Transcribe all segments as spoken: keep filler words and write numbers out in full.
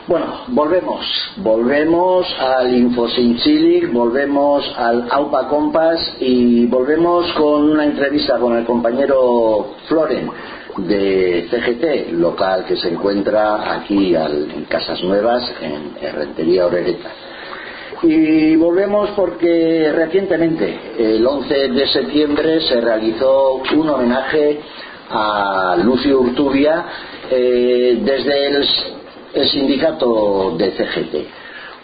Bueno, volvemos, volvemos al Infosinchilic, volvemos al Aupa Compas y volvemos con una entrevista con el compañero Floren de C G T, local que se encuentra aquí al, en Casas Nuevas, en Rentería Orereta. Y volvemos porque recientemente, el once de septiembre, se realizó un homenaje a Lucio Urtubia eh, desde el el sindicato de C G T,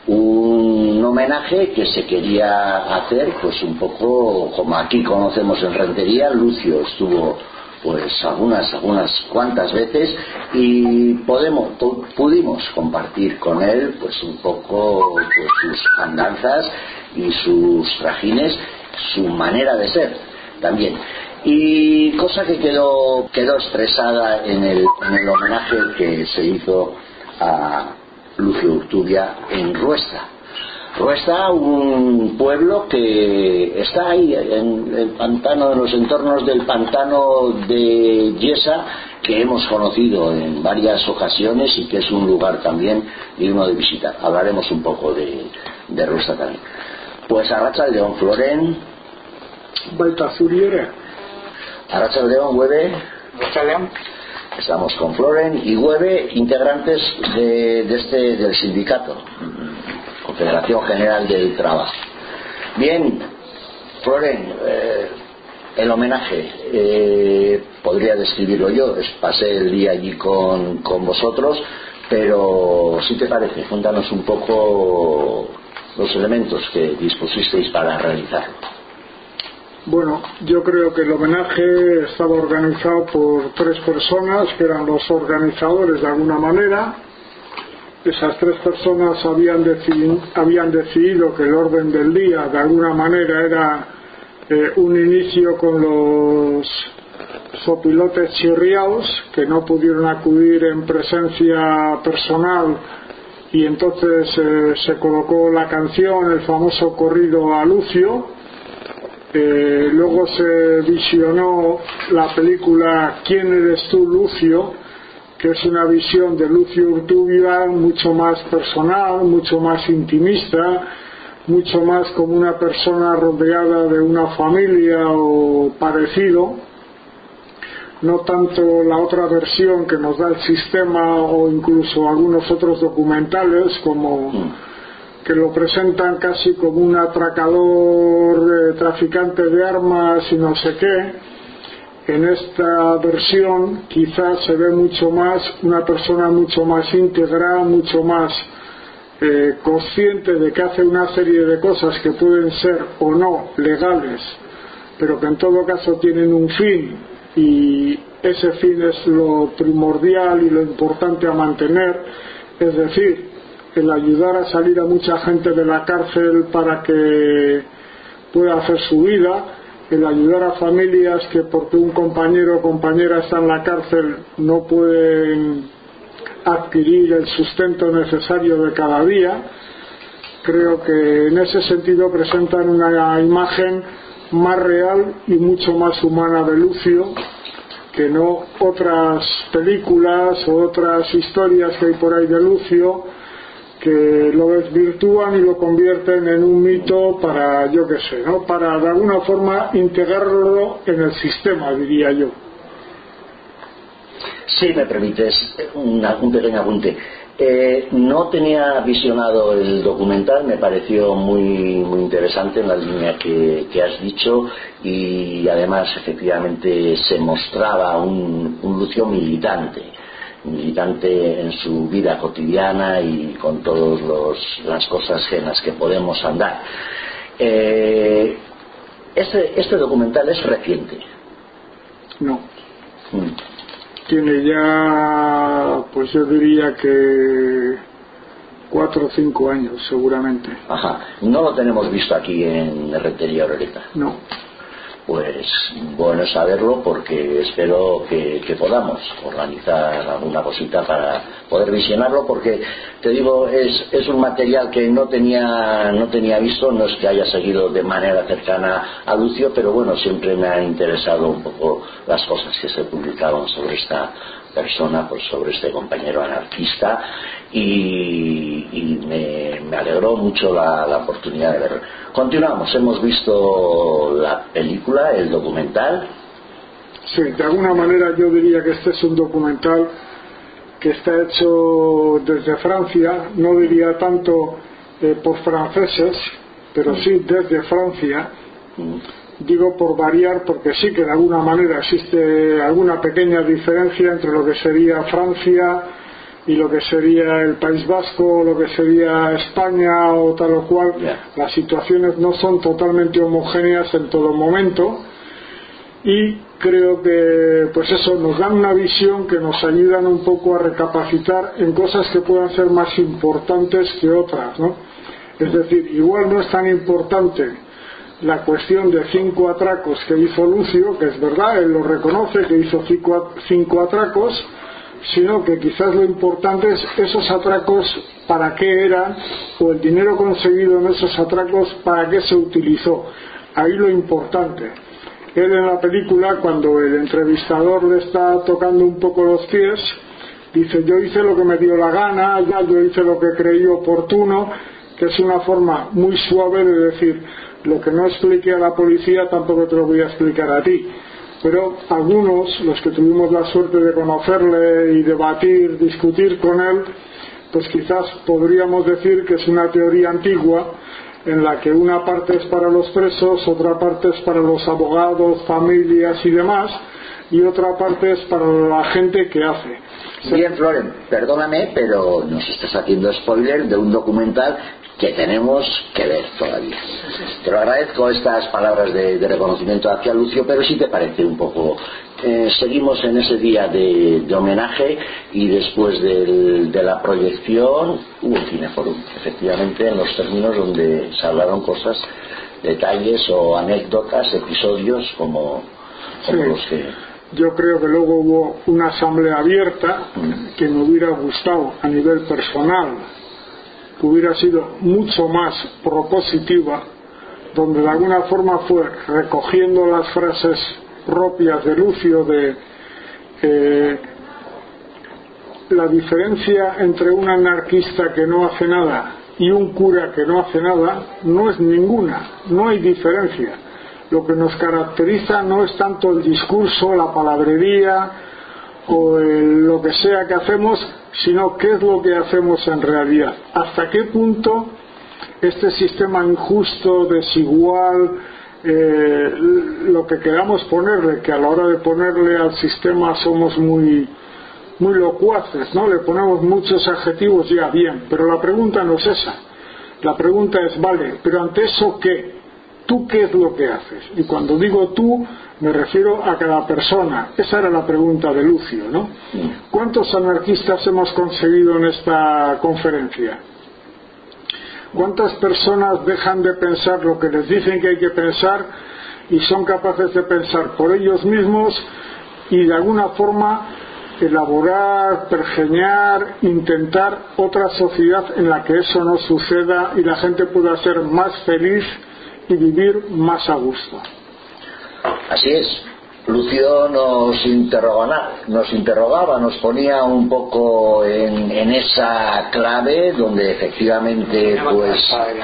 un homenaje que se quería hacer pues un poco como aquí conocemos en Rentería. Lucio estuvo pues algunas algunas cuantas veces y podemos pudimos compartir con él pues un poco pues, sus andanzas y sus trajines, su manera de ser también. Y cosa que quedó quedó expresada en el, en el homenaje que se hizo a Lucio Urtubia en Ruesta. Ruesta, un pueblo que está ahí en el pantano, en los entornos del pantano de Yesa, que hemos conocido en varias ocasiones y que es un lugar también digno de visitar. Hablaremos un poco de, de Ruesta también. Pues Arratsaldeon, Floren. Baita zuriere. Arratsaldeon, Hueve. Arratsaldeon. Estamos con Floren y Hueve, integrantes de, de este del sindicato, Confederación General del Trabajo. Bien, Floren, eh, el homenaje, eh, podría describirlo yo, pasé el día allí con, con vosotros, pero si te parece, cuéntanos un poco los elementos que dispusisteis para realizarlo. Bueno, yo creo que el homenaje estaba organizado por tres personas que eran los organizadores de alguna manera. Esas tres personas habían decidido, habían decidido que el orden del día de alguna manera era eh, un inicio con los sopilotes chirriaos que no pudieron acudir en presencia personal, y entonces eh, se colocó la canción, el famoso corrido a Lucio. Eh, luego se visionó la película ¿Quién eres tú, Lucio?, que es una visión de Lucio Urtubia mucho más personal, mucho más intimista, mucho más como una persona rodeada de una familia o parecido, no tanto la otra versión que nos da el sistema o incluso algunos otros documentales como que lo presentan casi como un atracador, eh, traficante de armas y no sé qué. En esta versión quizás se ve mucho más una persona mucho más íntegra, mucho más eh, consciente de que hace una serie de cosas que pueden ser o no legales, pero que en todo caso tienen un fin, y ese fin es lo primordial y lo importante a mantener, es decir, el ayudar a salir a mucha gente de la cárcel para que pueda hacer su vida, el ayudar a familias que porque un compañero o compañera está en la cárcel no pueden adquirir el sustento necesario de cada día. Creo que en ese sentido presentan una imagen más real y mucho más humana de Lucio que no otras películas o otras historias que hay por ahí de Lucio, que lo desvirtúan y lo convierten en un mito para, yo qué sé, ¿no? Para de alguna forma integrarlo en el sistema, diría yo. Si me permites una, un pequeño apunte. Eh, no tenía visionado el documental, me pareció muy, muy interesante en la línea que, que has dicho, y además efectivamente se mostraba un, un Lucio militante. militante en su vida cotidiana y con todas las cosas en las que podemos andar. Eh, este, este documental es reciente. No. Mm. Tiene ya, pues yo diría que cuatro o cinco años seguramente. Ajá. No lo tenemos visto aquí en Rentería Orereta. No. Pues bueno saberlo, porque espero que, que podamos organizar alguna cosita para poder visionarlo, porque te digo, es, es un material que no tenía no tenía visto. No es que haya seguido de manera cercana a Lucio, pero bueno, siempre me han interesado un poco las cosas que se publicaban sobre esta persona pues sobre este compañero anarquista y, y me, me alegró mucho la, la oportunidad de verlo. Continuamos, hemos visto la película, el documental. Sí, de alguna manera yo diría que este es un documental que está hecho desde Francia, no diría tanto eh, por franceses, pero sí desde Francia. Digo por variar, porque sí que de alguna manera existe alguna pequeña diferencia entre lo que sería Francia y lo que sería el País Vasco, lo que sería España o tal o cual. Las situaciones no son totalmente homogéneas en todo momento, y creo que pues eso, nos dan una visión que nos ayudan un poco a recapacitar en cosas que puedan ser más importantes que otras, ¿no? Es decir, igual no es tan importante la cuestión de cinco atracos que hizo Lucio, que es verdad, él lo reconoce, que hizo cinco, cinco atracos, sino que quizás lo importante es esos atracos para qué eran, o el dinero conseguido en esos atracos para qué se utilizó. Ahí lo importante. Él en la película, cuando el entrevistador le está tocando un poco los pies, dice: yo hice lo que me dio la gana, ya yo hice lo que creí oportuno, que es una forma muy suave de decir: lo que no expliqué a la policía tampoco te lo voy a explicar a ti. Pero algunos, los que tuvimos la suerte de conocerle y debatir, discutir con él, pues quizás podríamos decir que es una teoría antigua, en la que una parte es para los presos, otra parte es para los abogados, familias y demás, y otra parte es para la gente que hace. Bien, Floren, perdóname, pero nos estás haciendo spoiler de un documental que tenemos que ver todavía. Te lo agradezco estas palabras de, de reconocimiento hacia Lucio, pero si te parece un poco, eh, seguimos en ese día de, de homenaje, y después del, de la proyección hubo un cineforum, efectivamente, en los términos donde se hablaron cosas, detalles o anécdotas, episodios como, como sí. los que... Yo creo que luego hubo una asamblea abierta que me hubiera gustado a nivel personal, que hubiera sido mucho más propositiva, donde de alguna forma fue recogiendo las frases propias de Lucio de eh, la diferencia entre un anarquista que no hace nada y un cura que no hace nada no es ninguna, no hay diferencia. Lo que nos caracteriza no es tanto el discurso, la palabrería o el, lo que sea que hacemos, sino qué es lo que hacemos en realidad. Hasta qué punto este sistema injusto, desigual, eh, lo que queramos ponerle, que a la hora de ponerle al sistema somos muy muy locuaces, ¿no? Le ponemos muchos adjetivos, ya bien, pero la pregunta no es esa. La pregunta es, vale, pero ante eso ¿qué? ¿Tú qué es lo que haces? Y cuando digo tú, me refiero a cada persona. Esa era la pregunta de Lucio, ¿no? ¿Cuántos anarquistas hemos conseguido en esta conferencia? ¿Cuántas personas dejan de pensar lo que les dicen que hay que pensar y son capaces de pensar por ellos mismos y de alguna forma elaborar, pergeñar, intentar otra sociedad en la que eso no suceda y la gente pueda ser más feliz y vivir más a gusto? Así es. Lucio nos interrogaba, nos interrogaba, nos ponía un poco en, en esa clave donde efectivamente pues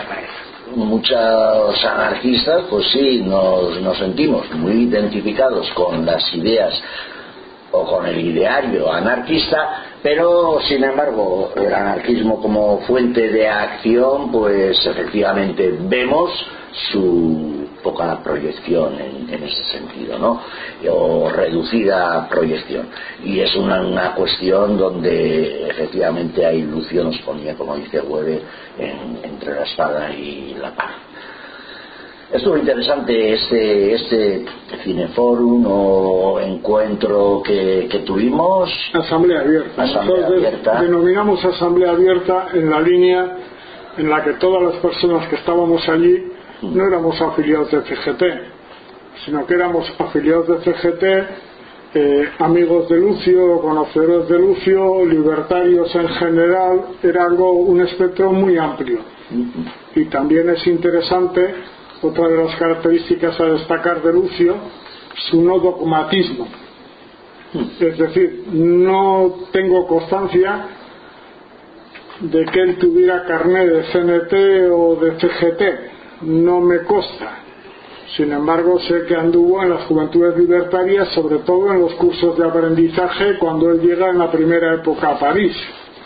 muchos anarquistas pues sí nos, nos sentimos muy identificados con las ideas o con el ideario anarquista, pero sin embargo el anarquismo como fuente de acción pues efectivamente vemos su poca proyección en, en ese sentido, ¿no? O reducida proyección, y es una, una cuestión donde efectivamente ahí Lucio nos ponía, como dice Weber, en, entre la espada y la pared. Estuvo interesante este, este cineforum o encuentro que, que tuvimos. Asamblea abierta. Asamblea Nosotros abierta. Denominamos asamblea abierta en la línea en la que todas las personas que estábamos allí no éramos afiliados de C G T, sino que éramos afiliados de C G T, eh, amigos de Lucio, conocedores de Lucio, libertarios en general. Era algo, un espectro muy amplio. Y también es interesante, otra de las características a destacar de Lucio, su no dogmatismo. Es decir, no tengo constancia de que él tuviera carné de C N T o de C G T, no me consta. Sin embargo, sé que anduvo en las Juventudes Libertarias, sobre todo en los cursos de aprendizaje, cuando él llega en la primera época a París.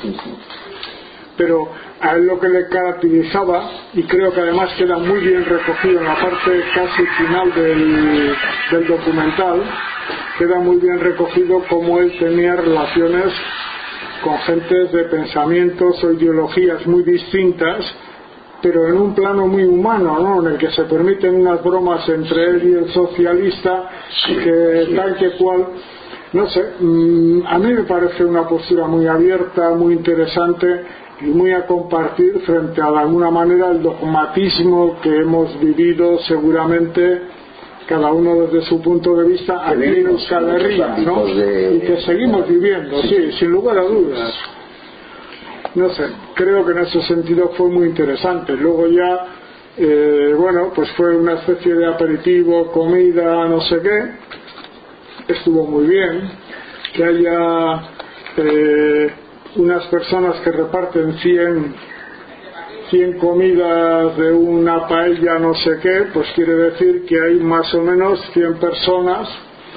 Pero a él lo que le caracterizaba, y creo que además queda muy bien recogido en la parte casi final del, del documental, queda muy bien recogido cómo él tenía relaciones con gentes de pensamientos o ideologías muy distintas, pero en un plano muy humano, ¿no? En el que se permiten unas bromas entre él y el socialista, que tal que cual, no sé, a mí me parece una postura muy abierta, muy interesante y muy a compartir frente a, de alguna manera, el dogmatismo que hemos vivido seguramente cada uno desde su punto de vista aquí en Euskal Herria, ¿no? De... y que seguimos viviendo, sí. sí, sin lugar a dudas. No sé, creo que en ese sentido fue muy interesante. Luego ya, eh, bueno, pues fue una especie de aperitivo, comida, no sé qué, estuvo muy bien. Que haya eh, unas personas que reparten cien cien comidas de una paella no sé qué, pues quiere decir que hay más o menos cien personas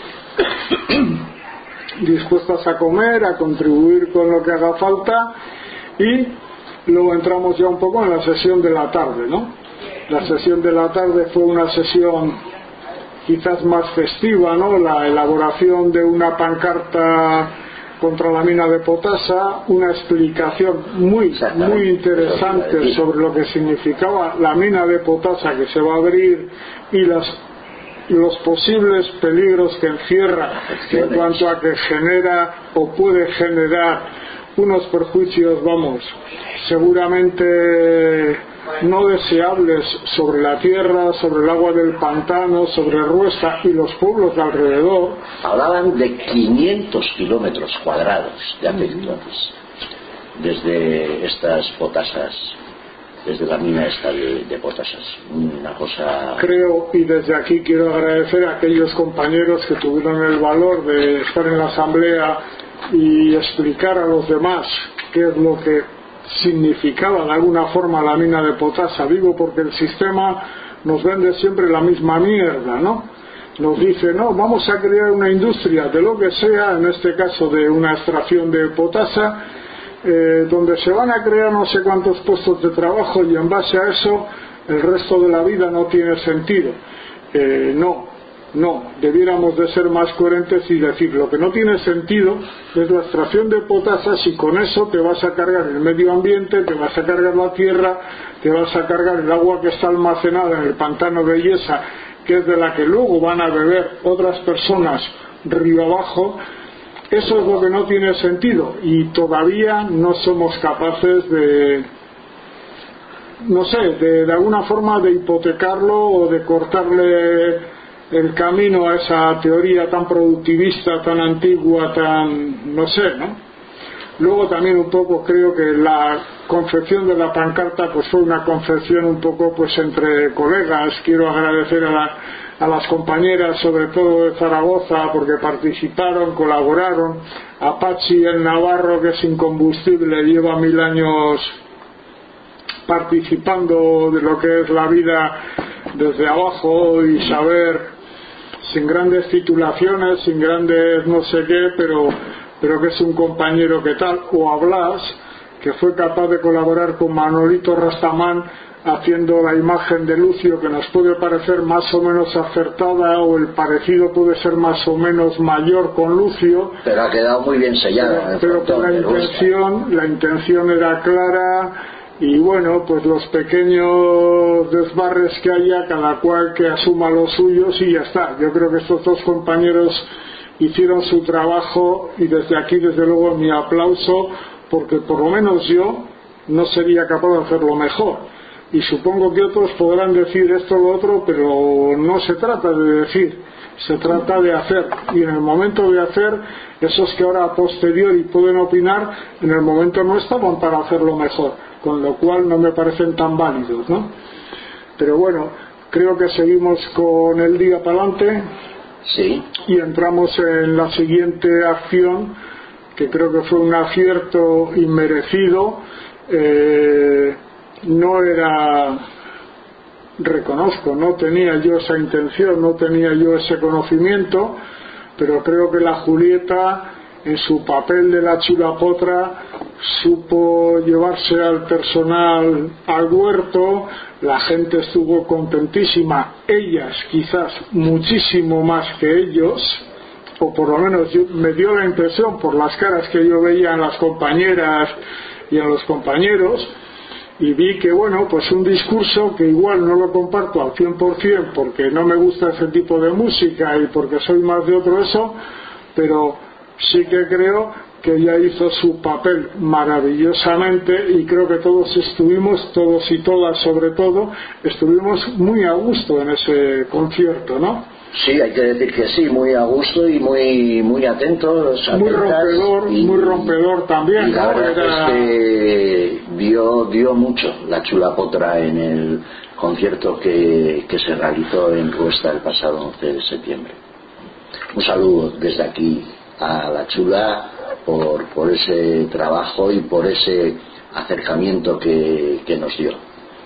dispuestas a comer, a contribuir con lo que haga falta. Y luego entramos ya un poco en la sesión de la tarde, ¿no? La sesión de la tarde fue una sesión quizás más festiva, ¿no? La elaboración de una pancarta contra la mina de potasa, una explicación muy muy interesante sobre lo que significaba la mina de potasa que se va a abrir y las, los posibles peligros que encierra en cuanto a que genera o puede generar unos perjuicios, vamos, seguramente no deseables sobre la tierra, sobre el agua del pantano, sobre Ruesta y los pueblos de alrededor. Hablaban de quinientos kilómetros cuadrados de afectados desde estas potasas, desde la mina esta de, de potasas. Una cosa... Creo, y desde aquí quiero agradecer a aquellos compañeros que tuvieron el valor de estar en la asamblea y explicar a los demás qué es lo que significaba de alguna forma la mina de potasa. Digo porque el sistema nos vende siempre la misma mierda, ¿no? Nos dice, no, vamos a crear una industria de lo que sea, en este caso de una extracción de potasa, eh, donde se van a crear no sé cuántos puestos de trabajo y en base a eso el resto de la vida no tiene sentido. Eh, no No, debiéramos de ser más coherentes y decir lo que no tiene sentido es la extracción de potasas y con eso te vas a cargar el medio ambiente, te vas a cargar la tierra, te vas a cargar el agua que está almacenada en el pantano de Illesa, que es de la que luego van a beber otras personas río abajo. Eso es lo que no tiene sentido y todavía no somos capaces de, no sé, de, de alguna forma de hipotecarlo o de cortarle el camino a esa teoría tan productivista, tan antigua, tan, no sé, ¿no? Luego también un poco creo que la confección de la pancarta pues fue una confección un poco pues entre colegas. Quiero agradecer a, la, a las compañeras, sobre todo de Zaragoza, porque participaron, colaboraron. A Pachi el Navarro, que es incombustible, lleva mil años participando de lo que es la vida desde abajo y saber, sin grandes titulaciones, sin grandes no sé qué, pero, pero que es un compañero que tal. O a Blas, que fue capaz de colaborar con Manolito Rastamán haciendo la imagen de Lucio, que nos puede parecer más o menos acertada, o el parecido puede ser más o menos mayor con Lucio, pero ha quedado muy bien sellada, pero, pero la intención la intención era clara. Y bueno, pues los pequeños desbarres que haya, cada cual que asuma los suyos y ya está. Yo creo que estos dos compañeros hicieron su trabajo y desde aquí desde luego mi aplauso, porque por lo menos yo no sería capaz de hacerlo mejor. Y supongo que otros podrán decir esto o lo otro, pero no se trata de decir, se trata de hacer. Y en el momento de hacer, esos que ahora a posteriori pueden opinar, en el momento no estaban para hacerlo mejor, con lo cual no me parecen tan válidos, ¿no? Pero bueno, creo que seguimos con el día para adelante. Sí. Y entramos en la siguiente acción, que creo que fue un acierto inmerecido. Eh, no era, reconozco, no tenía yo esa intención, no tenía yo ese conocimiento, pero creo que la Julieta, en su papel de la chulapotra, supo llevarse al personal al huerto. La gente estuvo contentísima, ellas quizás muchísimo más que ellos, o por lo menos yo, me dio la impresión por las caras que yo veía en las compañeras y en los compañeros, y vi que, bueno, pues un discurso que igual no lo comparto al cien por ciento porque no me gusta ese tipo de música y porque soy más de otro eso, pero sí que creo que ella hizo su papel maravillosamente, y creo que todos estuvimos, todos y todas sobre todo, estuvimos muy a gusto en ese concierto, ¿no? Sí, hay que decir que sí, muy a gusto y muy muy atentos, muy rompedor, y, muy rompedor también, y la ¿no? verdad Era... es que dio, dio mucho la Chulapotra en el concierto que, que se realizó en Ruesta el pasado once de septiembre. Un saludo desde aquí a la Chula por, por ese trabajo y por ese acercamiento que, que nos dio.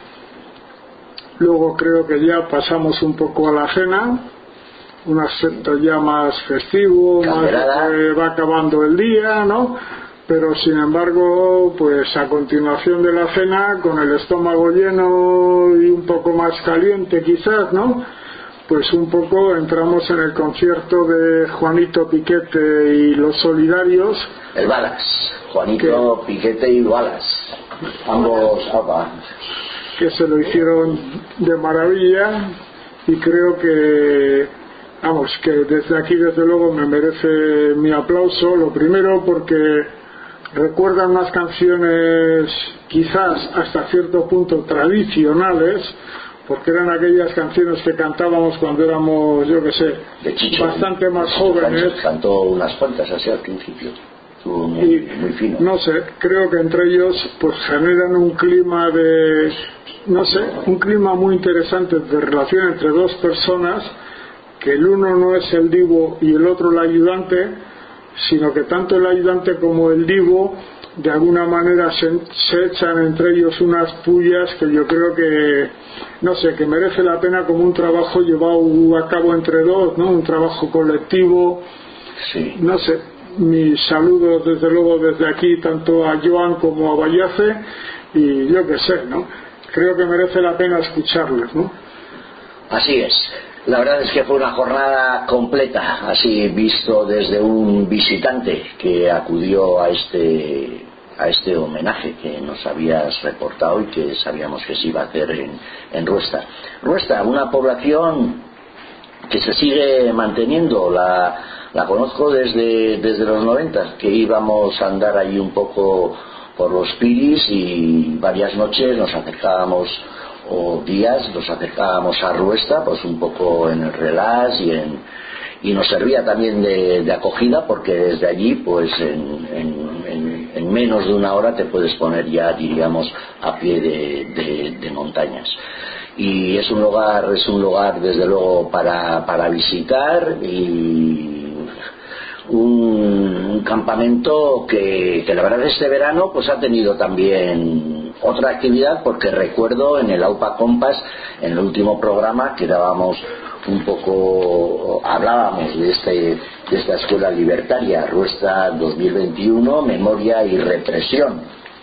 Luego creo que ya pasamos un poco a la cena, un aspecto ya más festivo, más que va acabando el día, ¿no? Pero sin embargo, pues a continuación de la cena, con el estómago lleno y un poco más caliente quizás, ¿no? Pues un poco entramos en el concierto de Juanito Piquete y los Solidarios. El Balas, Juanito que, Piquete y Balas, ambos apa. Que se lo hicieron de maravilla, y creo que, vamos, que desde aquí desde luego me merece mi aplauso. Lo primero porque recuerdan unas canciones quizás hasta cierto punto tradicionales, porque eran aquellas canciones que cantábamos cuando éramos, yo que sé, Chicho, bastante más Chicho jóvenes. Sánchez cantó unas cuantas así al principio, estuvo muy, y, muy fino. No sé, creo que entre ellos pues generan un clima de, no sé, un clima muy interesante de relación entre dos personas, que el uno no es el divo y el otro el ayudante, sino que tanto el ayudante como el divo de alguna manera se, se echan entre ellos unas pullas que yo creo que, no sé, que merece la pena como un trabajo llevado a cabo entre dos, ¿no? Un trabajo colectivo. Sí. No sé, mis saludos desde luego desde aquí tanto a Joan como a Vallace, y yo que sé, ¿no? Creo que merece la pena escucharles, ¿no? Así es. La verdad es que fue una jornada completa, así visto desde un visitante que acudió a este a este homenaje que nos habías reportado y que sabíamos que se iba a hacer en, en Ruesta. Ruesta, una población que se sigue manteniendo, la, la conozco desde, desde los noventa, que íbamos a andar ahí un poco por los piris y varias noches nos acercábamos, o días nos acercábamos a Ruesta, pues un poco en el relax y en y nos servía también de, de acogida, porque desde allí pues en, en, en, en menos de una hora te puedes poner ya, diríamos, a pie de, de, de montañas. Y es un lugar, es un lugar desde luego para, para visitar, y un, un campamento que, que la verdad este verano pues ha tenido también otra actividad, porque recuerdo en el AUPA Compass, en el último programa, que dábamos un poco, hablábamos de, este, de esta escuela libertaria, Ruesta dos mil veintiuno, Memoria y Represión.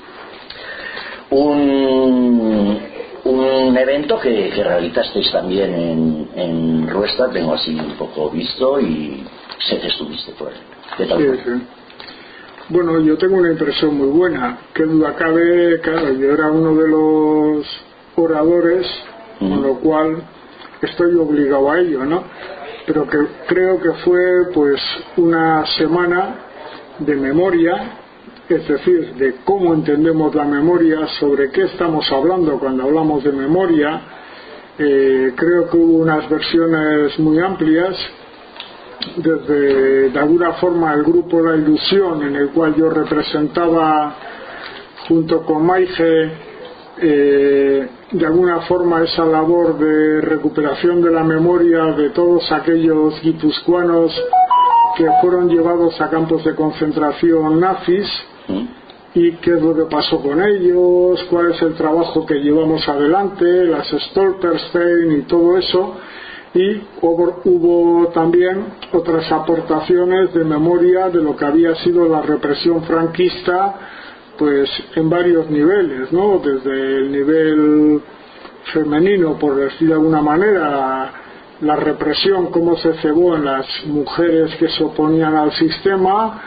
Un, un evento que, que realizasteis también en, en Ruesta, tengo así un poco visto, y sé que estuviste por él. ¿Qué tal? Sí, sí. Bueno, yo tengo una impresión muy buena. Que duda cabe, claro, yo era uno de los oradores, mm. con lo cual estoy obligado a ello, ¿no? Pero que creo que fue pues una semana de memoria, es decir, de cómo entendemos la memoria, sobre qué estamos hablando cuando hablamos de memoria. Eh, creo que hubo unas versiones muy amplias, desde de alguna forma el grupo La Ilusión, en el cual yo representaba junto con Maige eh, de alguna forma esa labor de recuperación de la memoria de todos aquellos guipuzcoanos que fueron llevados a campos de concentración nazis, y qué es lo que pasó con ellos, cuál es el trabajo que llevamos adelante, las Stolperstein y todo eso. Y hubo, hubo también otras aportaciones de memoria de lo que había sido la represión franquista, pues en varios niveles, ¿no? Desde el nivel femenino, por decir de alguna manera, la represión, cómo se cebó en las mujeres que se oponían al sistema,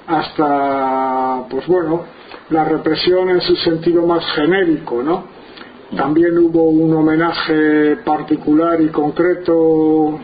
hasta, pues bueno, la represión en su sentido más genérico, ¿no? También hubo un homenaje particular y concreto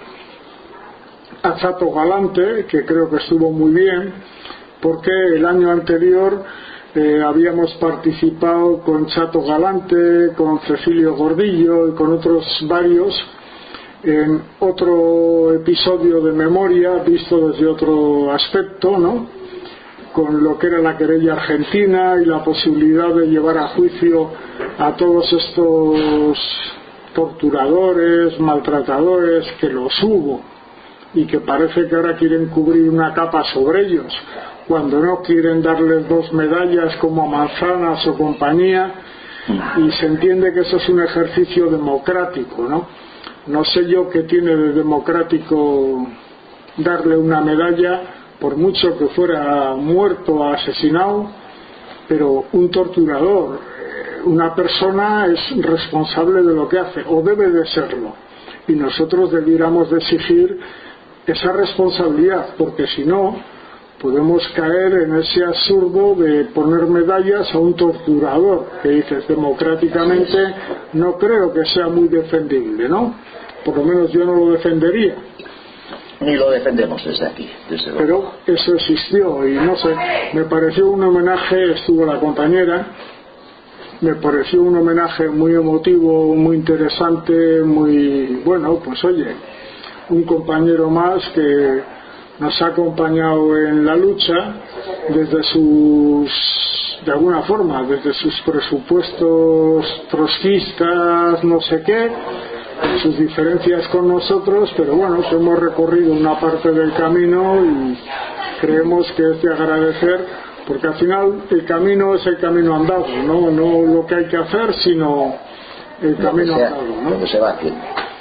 a Chato Galante, que creo que estuvo muy bien, porque el año anterior eh, habíamos participado con Chato Galante, con Cecilio Gordillo y con otros varios en otro episodio de memoria visto desde otro aspecto, ¿no? Con lo que era la querella argentina y la posibilidad de llevar a juicio a todos estos torturadores, maltratadores, que los hubo y que parece que ahora quieren cubrir una capa sobre ellos, cuando no quieren darles dos medallas como a Manzanas o compañía, y se entiende que eso es un ejercicio democrático, ¿no? No sé yo qué tiene de democrático darle una medalla, por mucho que fuera muerto o asesinado, pero un torturador, una persona es responsable de lo que hace, o debe de serlo, y nosotros debiéramos de exigir esa responsabilidad, porque si no podemos caer en ese absurdo de poner medallas a un torturador, que dices democráticamente no creo que sea muy defendible, ¿no? Por lo menos yo no lo defendería. Ni lo defendemos desde aquí, desde luego. Pero eso existió y no sé, me pareció un homenaje, estuvo la compañera, me pareció un homenaje muy emotivo, muy interesante, muy bueno, pues oye, un compañero más que nos ha acompañado en la lucha desde sus, de alguna forma, desde sus presupuestos trotskistas, no sé qué, sus diferencias con nosotros, pero bueno, que hemos recorrido una parte del camino y creemos que es de agradecer, porque al final el camino es el camino andado, no, no lo que hay que hacer, sino el camino lo sea, andado, ¿no? Lo que se va haciendo.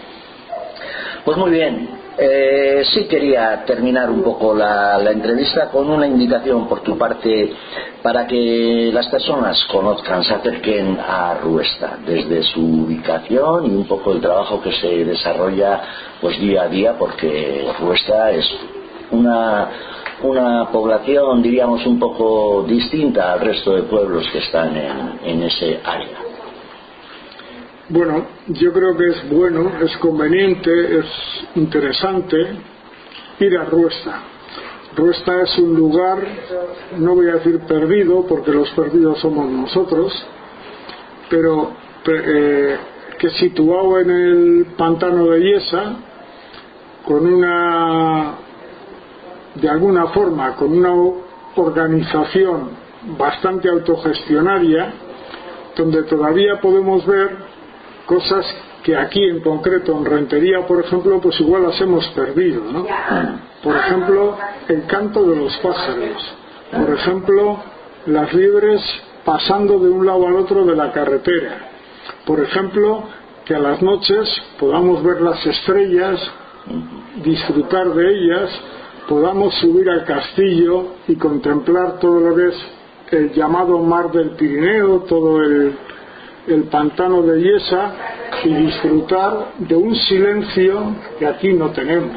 Pues muy bien. Eh, sí quería terminar un poco la, la entrevista con una indicación por tu parte para que las personas conozcan, se acerquen a Ruesta desde su ubicación y un poco el trabajo que se desarrolla pues día a día, porque Ruesta es una, una población, diríamos, un poco distinta al resto de pueblos que están en, en ese área. Bueno, yo creo que es bueno, es conveniente, es interesante ir a Ruesta. Ruesta es un lugar, no voy a decir perdido, porque los perdidos somos nosotros, pero eh, que situado en el pantano de Yesa, con una, de alguna forma, con una organización bastante autogestionaria, donde todavía podemos ver cosas que aquí en concreto en Rentería, por ejemplo, pues igual las hemos perdido, ¿no? Por ejemplo, el canto de los pájaros, por ejemplo, las liebres pasando de un lado al otro de la carretera, por ejemplo, que a las noches podamos ver las estrellas, disfrutar de ellas, podamos subir al castillo y contemplar todo lo que es el llamado Mar del Pirineo, todo el el pantano de Yesa, y disfrutar de un silencio que aquí no tenemos.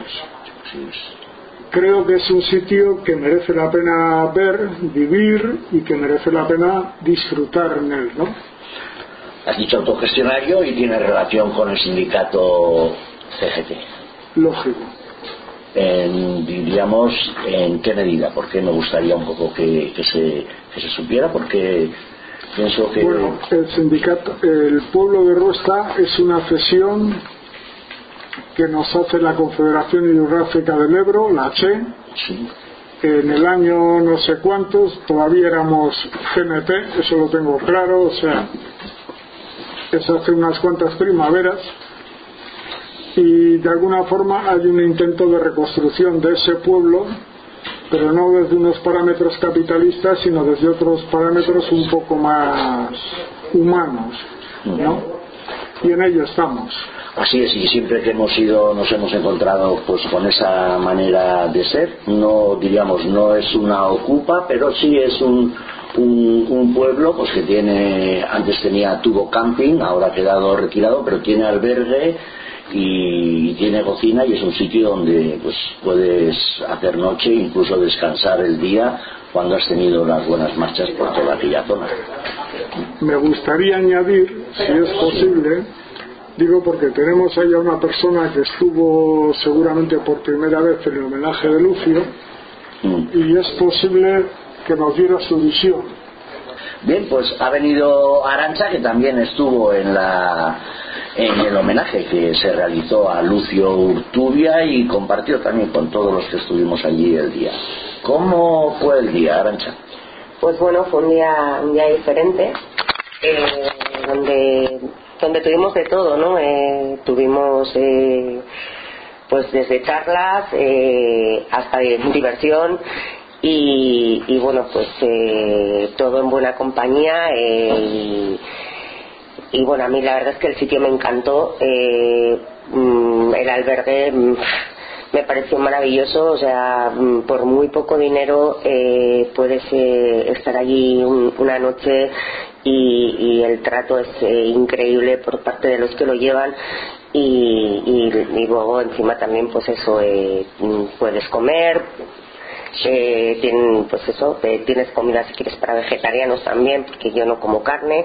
Creo que es un sitio que merece la pena ver, vivir, y que merece la pena disfrutar en él, ¿no? Has dicho autogestionario y tiene relación con el sindicato C G T. Lógico. En, diríamos, ¿en qué medida? Porque me gustaría un poco que, que, se, que se supiera, porque pienso que... Bueno, el sindicato, el pueblo de Ruesta es una cesión que nos hace la Confederación Hidrográfica del Ebro, la C H E. Sí. En el año no sé cuántos, todavía éramos G M T, eso lo tengo claro, o sea, es hace unas cuantas primaveras, y de alguna forma hay un intento de reconstrucción de ese pueblo, pero no desde unos parámetros capitalistas, sino desde otros parámetros un poco más humanos, ¿no? Y en ello estamos. Así es, y siempre que hemos ido nos hemos encontrado pues con esa manera de ser. No diríamos, no es una ocupa, pero sí es un, un, un pueblo pues que tiene, antes tenía, tuvo camping, ahora ha quedado retirado, pero tiene albergue y tiene cocina, y es un sitio donde pues puedes hacer noche, incluso descansar el día cuando has tenido las buenas marchas por toda aquella zona. Me gustaría añadir, si es posible, digo porque tenemos ahí a una persona que estuvo seguramente por primera vez en el homenaje de Lucio, mm. y es posible que nos diera su visión. Bien, pues ha venido Arantxa, que también estuvo en la en el homenaje que se realizó a Lucio Urtubia, y compartió también con todos los que estuvimos allí el día. ¿Cómo fue el día, Arantxa? Pues bueno, fue un día, un día diferente, eh, donde, donde tuvimos de todo, ¿no? Eh, tuvimos eh, pues desde charlas eh, hasta diversión, y, y bueno, pues eh, todo en buena compañía, eh, y, y bueno, a mí la verdad es que el sitio me encantó, eh, el albergue me pareció maravilloso, o sea, por muy poco dinero eh, puedes eh, estar allí un, una noche, y, y el trato es eh, increíble por parte de los que lo llevan, y, y, y luego encima también pues eso, eh, puedes comer, eh, tienen, pues eso, eh, tienes comida si quieres para vegetarianos también, porque yo no como carne.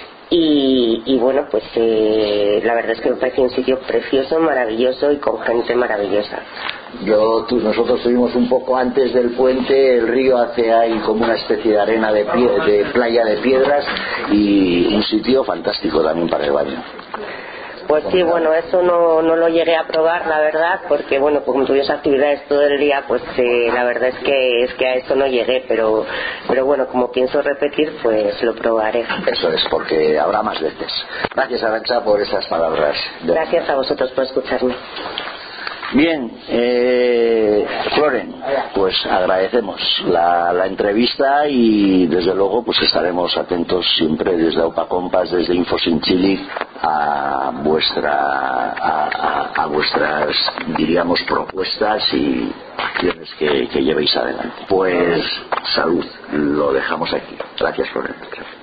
Y, y bueno, pues eh, la verdad es que me parece un sitio precioso, maravilloso y con gente maravillosa. Yo, tú, nosotros estuvimos un poco antes del puente, el río hace ahí como una especie de arena de, pie, de playa de piedras, y un sitio fantástico también para el baño. Pues sí, bueno, eso no, no lo llegué a probar, la verdad, porque bueno, pues como tuvimos actividades todo el día, pues eh, la verdad es que es que a eso no llegué, pero pero bueno, como pienso repetir, pues lo probaré. Eso es, porque habrá más veces. Gracias, Arantxa, por esas palabras. Gracias a vosotros por escucharme. Bien, eh, Floren, pues agradecemos la, la entrevista, y desde luego pues estaremos atentos siempre desde Aupa Compas, desde Infosinchilic, a vuestra a, a, a vuestras, diríamos, propuestas y acciones que, que llevéis adelante. Pues salud, lo dejamos aquí. Gracias, Floren.